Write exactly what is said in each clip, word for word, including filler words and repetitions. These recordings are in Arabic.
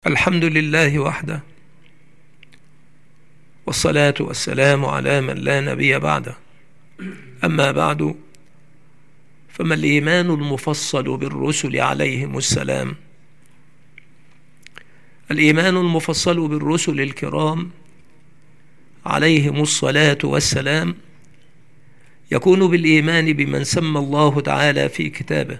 الحمد لله وحده، والصلاة والسلام على من لا نبي بعده. أما بعد، فما الإيمان المفصل بالرسل عليهم السلام؟ الإيمان المفصل بالرسل الكرام عليهم الصلاة والسلام يكون بالإيمان بمن سمى الله تعالى في كتابه،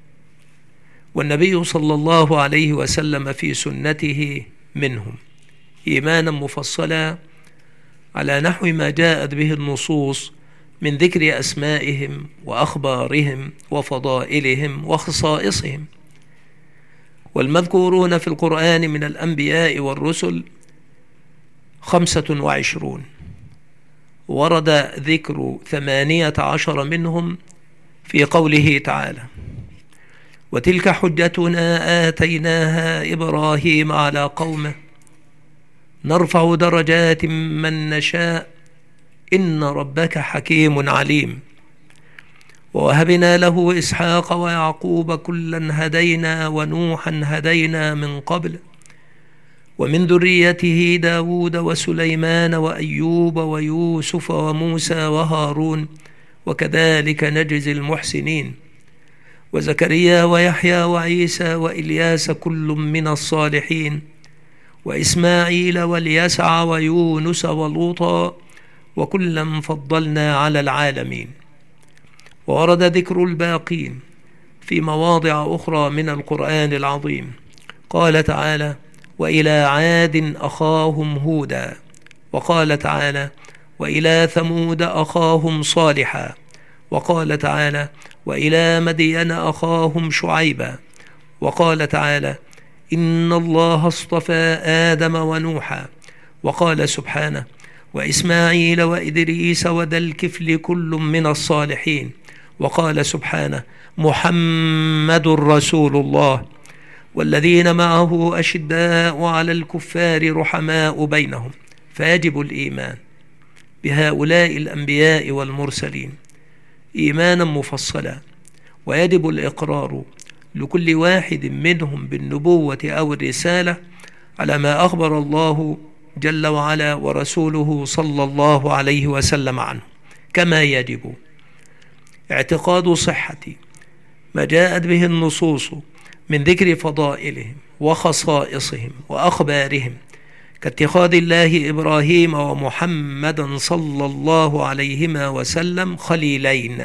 والنبي صلى الله عليه وسلم في سنته منهم، إيمانا مفصلا على نحو ما جاءت به النصوص من ذكر أسمائهم وأخبارهم وفضائلهم وخصائصهم. والمذكورون في القرآن من الأنبياء والرسل خمسة وعشرون، ورد ذكر ثمانية عشر منهم في قوله تعالى: وتلك حجتنا آتيناها إبراهيم على قومه نرفع درجات من نشاء إن ربك حكيم عليم. ووهبنا له إسحاق ويعقوب كلا هدينا ونوحا هدينا من قبل ومن ذريته داود وسليمان وأيوب ويوسف وموسى وهارون وكذلك نجزي المحسنين. وزكريا ويحيى وعيسى وإلياس كل من الصالحين وإسماعيل واليسع ويونس ولوطا وكلا فضلنا على العالمين. وورد ذكر الباقين في مواضع أخرى من القرآن العظيم. قال تعالى: وإلى عاد أخاهم هودا. وقال تعالى: وإلى ثمود أخاهم صالحا. وقال تعالى: وإلى مدين أخاهم شعيبا. وقال تعالى: إن الله اصطفى آدم ونوحا. وقال سبحانه: وإسماعيل وإدريس وذا الكفل كل من الصالحين. وقال سبحانه: محمد رسول الله والذين معه أشداء على الكفار رحماء بينهم. فيجب الإيمان بهؤلاء الأنبياء والمرسلين إيمانا مفصلا، ويجب الإقرار لكل واحد منهم بالنبوة أو الرسالة على ما أخبر الله جل وعلا ورسوله صلى الله عليه وسلم عنه، كما يجب اعتقاد صحة ما جاءت به النصوص من ذكر فضائلهم وخصائصهم وأخبارهم، كاتخاذ الله إبراهيم ومحمدا صلى الله عليهما وسلم خليلين،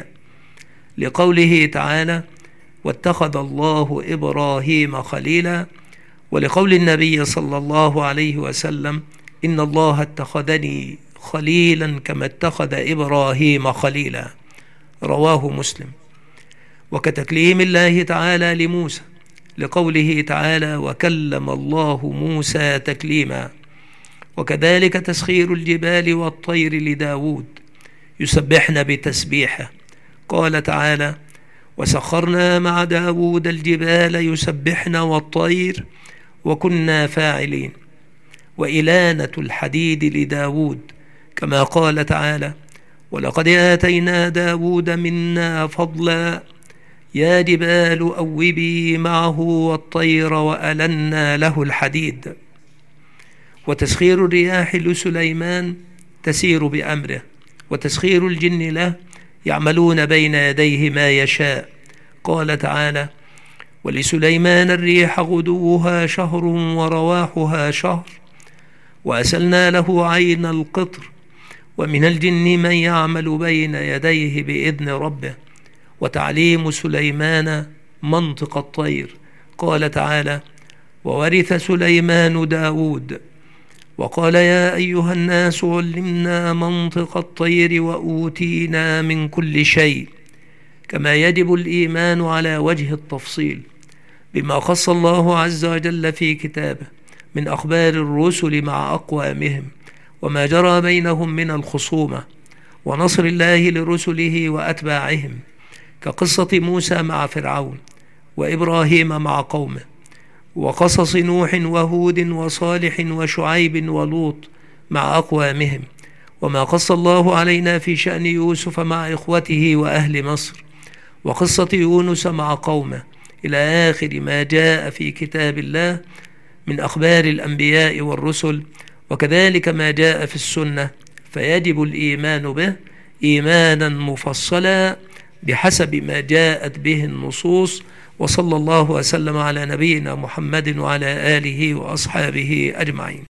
لقوله تعالى: واتخذ الله إبراهيم خليلا، ولقول النبي صلى الله عليه وسلم: إن الله اتخذني خليلا كما اتخذ إبراهيم خليلا، رواه مسلم. وكتكليم الله تعالى لموسى، لقوله تعالى: وكلم الله موسى تكليما. وكذلك تسخير الجبال والطير لداود يسبحن بتسبيحه. قال تعالى: وسخرنا مع داود الجبال يسبحن والطير وكنا فاعلين. وإلانة الحديد لداود، كما قال تعالى: ولقد آتينا داود منا فضلا يا جبال أوبي معه والطير وألنا له الحديد. وتسخير الرياح لسليمان تسير بأمره، وتسخير الجن له يعملون بين يديه ما يشاء. قال تعالى: ولسليمان الريح غدوها شهر ورواحها شهر وأسلنا له عين القطر ومن الجن من يعمل بين يديه بإذن ربه. وتعليم سليمان منطق الطير. قال تعالى: وورث سليمان داود. وقال: يا أيها الناس علمنا منطق الطير وأوتينا من كل شيء. كما يجب الإيمان على وجه التفصيل بما خص الله عز وجل في كتابه من أخبار الرسل مع أقوامهم وما جرى بينهم من الخصومة ونصر الله لرسله وأتباعهم، كقصة موسى مع فرعون وإبراهيم مع قومه، وقصص نوح وهود وصالح وشعيب ولوط مع أقوامهم، وما قص الله علينا في شأن يوسف مع إخوته وأهل مصر، وقصة يونس مع قومه، إلى آخر ما جاء في كتاب الله من أخبار الأنبياء والرسل، وكذلك ما جاء في السنة، فيجب الإيمان به إيمانا مفصلا بحسب ما جاءت به النصوص. وصلى الله وسلم على نبينا محمد وعلى آله وأصحابه أجمعين.